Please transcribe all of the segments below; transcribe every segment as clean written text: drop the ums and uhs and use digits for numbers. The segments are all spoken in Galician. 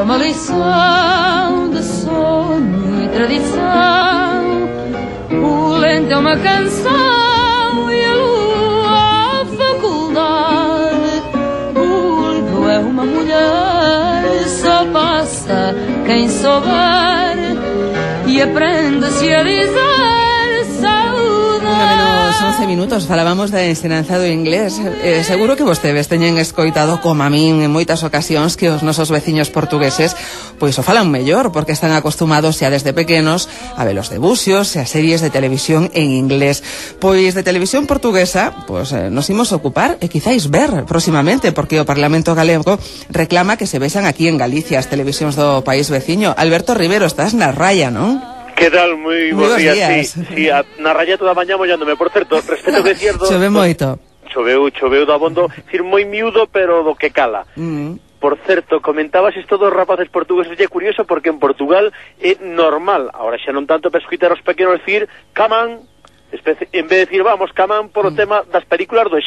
uma lição de sonho e tradição. O lento é uma canção e a lua a faculdade. O livro é uma mulher, só passa quem souber e aprende-se a dizer saúde. 11 minutos, falábamos da ensinanza do inglés. Seguro que vostedes teñen escoitado, como a min en moitas ocasións, que os nosos veciños portugueses pois o falan mellor, porque están acostumados xa desde pequenos a ver os debuxios e as series de televisión en inglés. Pois de televisión portuguesa pois nos imos ocupar e quizáis ver próximamente, porque o Parlamento Galego reclama que se vexan aquí en Galicia as televisións do país veciño. Alberto Rivero, estás na raya, non? Que tal? Moi bons días. Sí, na raya toda a mañá mollándome. Por certo, respecto que decías... Chove moito. Choveu do abondo, decir, moi miúdo, pero do que cala. Por certo, comentabas isto dos rapaces portugueses, é curioso porque en Portugal é normal, ahora xa non tanto para escutar os pequenos decir, caman, en vez de decir vamos, caman por o tema das películas do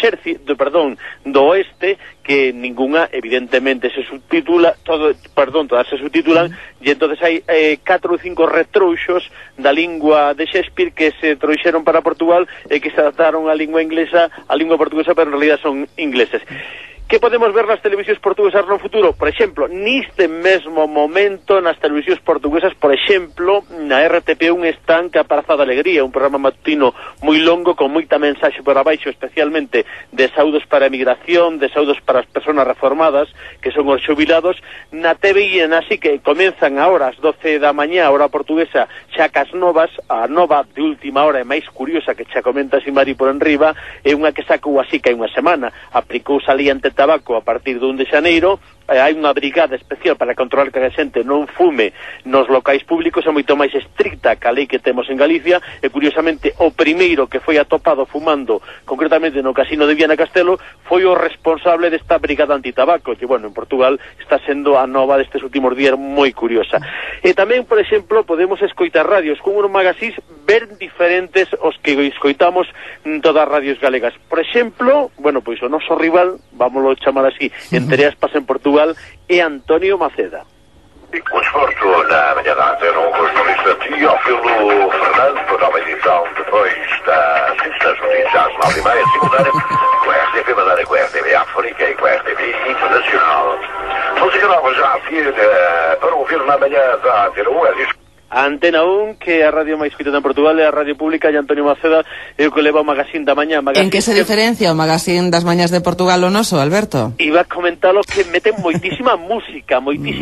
do oeste, que ninguna evidentemente se subtitula, todas se subtitulan, e entonces hai 4 ou 5 retrouxos da lingua de Shakespeare que se trouxeron para Portugal e que se adaptaron á lingua inglesa, á lingua portuguesa, pero en realidad son ingleses. Que podemos ver nas televisións portuguesas no futuro? Por exemplo, neste mesmo momento nas televisións portuguesas, por exemplo, na RTP1 están Caparazada de Alegría, un programa matutino moi longo con moita mensaxe por abaixo, especialmente de saúdos para a emigración, de saúdos para as persoas reformadas, que son os xubilados. Na TVI, así que comenzan ahora ás 12 da mañá, hora portuguesa, xa cas novas. A nova de última hora é máis curiosa, que xa comenta Simari por enriba, é unha que sacou así que hai unha semana, aplicou saliente tabaco a partir do 1 de xaneiro, hai unha brigada especial para controlar que a xente non fume nos locais públicos, é moito máis estricta que a lei que temos en Galicia, e curiosamente o primeiro que foi atopado fumando, concretamente no casino de Viana Castelo, foi o responsable desta brigada antitabaco, que, bueno, en Portugal está sendo a nova destes últimos días moi curiosa. E tamén, por exemplo, podemos escoitar radios con uns magazines ben diferentes os que escoitamos en todas as radios galegas. Por exemplo, bueno, pois o noso rival, vámoslo chamar así, entre aspas en Portugal, é Antonio Maceda. O desporto na manhã da Antena, com o jornalista Teófilo Fernando, para a edição depois das notícias às 9h30, secundária, com a RTP Madeira, com a RTP África e com a RTP Internacional. Música nova já a seguir para ouvir na manhã da Antena 1. A Antena 1, que é a radio máis escutada en Portugal, é a radio pública, e Antonio Maceda é o que leva o magazín da mañá. En que se diferencia o magazín das mañás de Portugal o noso, Alberto? Iba a comentar que meten moitísima música,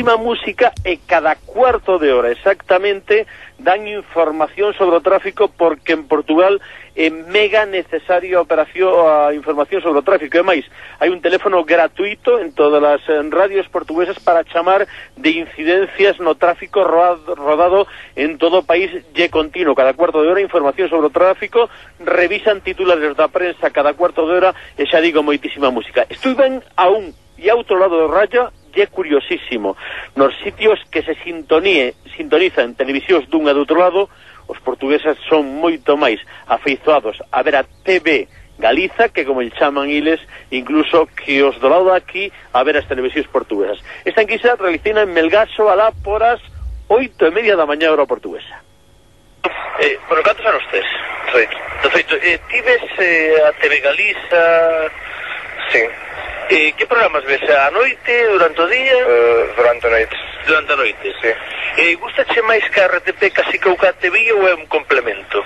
e cada cuarto de hora exactamente dan información sobre o tráfico, porque en Portugal é mega necesario a información sobre o tráfico. E máis, hai un teléfono gratuito en todas as radios portuguesas para chamar de incidencias no tráfico rodado en todo o país, e continuo, cada cuarto de hora información sobre o tráfico, revisan titulares da prensa cada cuarto de hora, e xa digo, moitísima música. Estuven a un e a outro lado do rayo, e é curiosísimo, nos sitios que se sintonizan televisións dun e do outro lado, os portugueses son moito máis afeizoados a ver a TV Galiza, que como lle chaman iles, incluso que os do lado aquí a ver as televisións portuguesas. Esta enquisa realizina en Melgaso alá por as 8:30 da mañá hora portuguesa. Bueno, cantos anos tes? 18. Tives a TV Galiza? Sí. Que programas ves? A noite, durante o día? Durante a noite. Durante a noite? Sí. Gustache máis que a RTP casi que o que a TV ou é un complemento?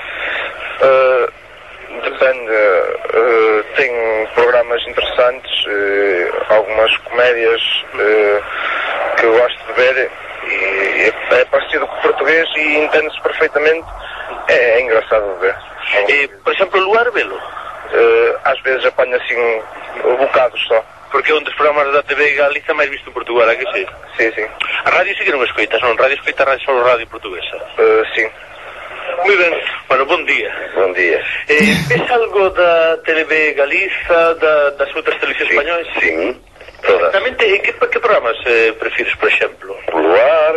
Depende. Ten programas interesantes, algumas comédias que eu gosto de ver, e é parecido com o português e entende-se perfeitamente. É engraçado de ver. Por exemplo, o lugar velo? Às vezes apanho assim bocados só. Porque é un dos programas da TV Galiza máis visto en Portugal, que sí? Sí, sí. A radio sí que non escoitas, non? Radio escoita só radio portuguesa? Sí. Moi ben, bueno, bon día. Bon día. Ves algo da TV Galiza, das outras televisións españolas? Sí, todas. Exactamente, que programas prefires, por exemplo? Luar,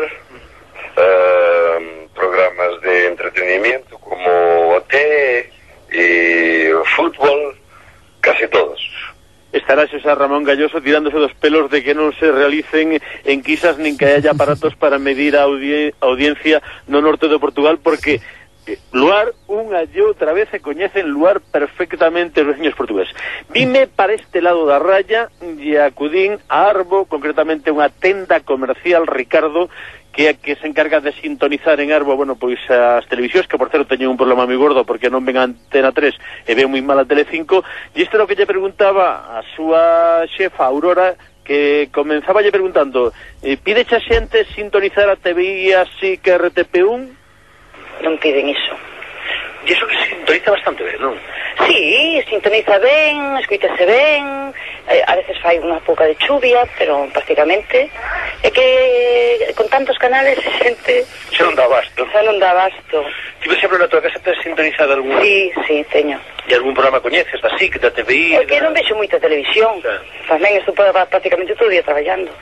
programas de entretenimiento como OT e o fútbol, casi todos. Garaxes a Ramón Galloso tirándose dos pelos de que non se realicen enquisas nin que haya aparatos para medir a audiencia no norte de Portugal, porque Luar unha e outra vez se coñecen Luar perfectamente os veciños portugueses. Vime para este lado da raya e acudín a Arbo, concretamente unha tenda comercial, Ricardo, que é que se encarga de sintonizar en Arbo, bueno, pois as televisións, que por certo teñen un problema moi gordo porque non ven a Antena 3 e ven moi mal a Telecinco, e isto é o que lle preguntaba a súa xefa Aurora, que comenzaba lle preguntando, pideche a xente sintonizar a TVI así que RTP1? Non piden iso. E iso que sintoniza bastante ben, non? Sí, sintoniza ben, escuítase ben, a veces fai unha pouca de chuvia, pero prácticamente é que con tantos canales xente Xa non dá abasto. Xa non dá abasto. Ti, por exemplo, na tua casa tes sintonizado algún? Sí, teño. E algún programa coñeces, da SIC, da TVI? É que non vexo moita televisión. Tamén estou prácticamente todo o día traballando.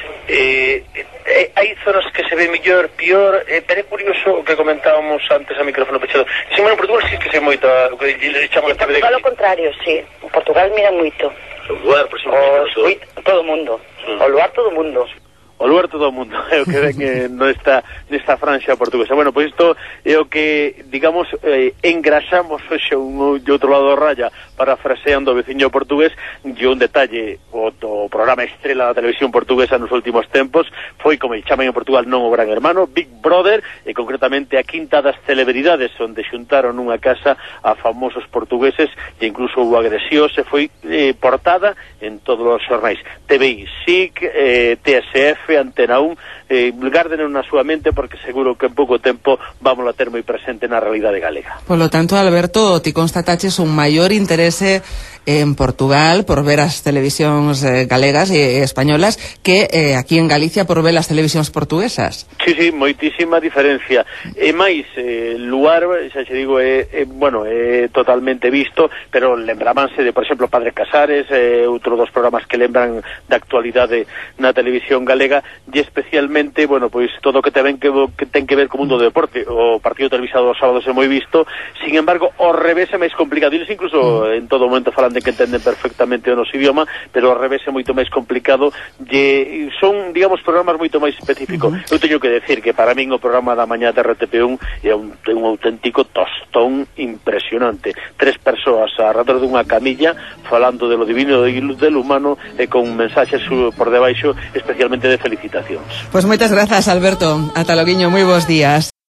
Hai zonas que se ve mellor, pior, pero é curioso o que comentábamos antes a micrófono pechado. Se en Portugal sí que se moita, o que le chamamos a TV. Portugal ao contrario, sí. O Portugal mira moito. O Luar, por exemplo, todo o mundo. O Luar todo o mundo. O Luar todo o mundo, é o que ven nesta franxa portuguesa. Bueno, pois isto é o que, digamos, engrasamos hoxe un de outro lado da raya parafraseando o veciño portugués. E un detalle, o programa estrela da televisión portuguesa nos últimos tempos foi, como chaman en Portugal, non o Gran Hermano, Big Brother, e concretamente a Quinta das Celebridades, onde xuntaron nunha casa a famosos portugueses, e incluso o agresióse foi portada en todos os xornais. TVI, SIC, TSF, Antena 1, gárdenlo na súa mente, porque seguro que en pouco tempo vamos a ter moi presente na realidade galega. Por lo tanto, Alberto, ti constataches un maior interese en Portugal por ver as televisións galegas e españolas que aquí en Galicia por ver as televisións portuguesas. Sí, moitísima diferencia. E máis, Luar, xa xe digo, é totalmente visto, pero lembrabanse de, por exemplo, Padre Casares, outro dos programas que lembran da actualidade na televisión galega, e especialmente, bueno, pois todo o que ten que ver co mundo do deporte. O partido televisado dos sábados é moi visto, sin embargo, ao revés é máis complicado. Eles incluso en todo momento falan de que entenden perfectamente o noso idioma, pero ao revés é moito máis complicado, e son, digamos, programas moito máis específicos. Eu teño que decir que para min o programa da mañá de RTP1 é un auténtico tostón impresionante. 3 persoas alrededor dunha camilla falando de lo divino e del humano, e con mensaxes por debaixo especialmente de felicitacións. Pois moitas grazas, Alberto. Ata loguiño, moi bons días.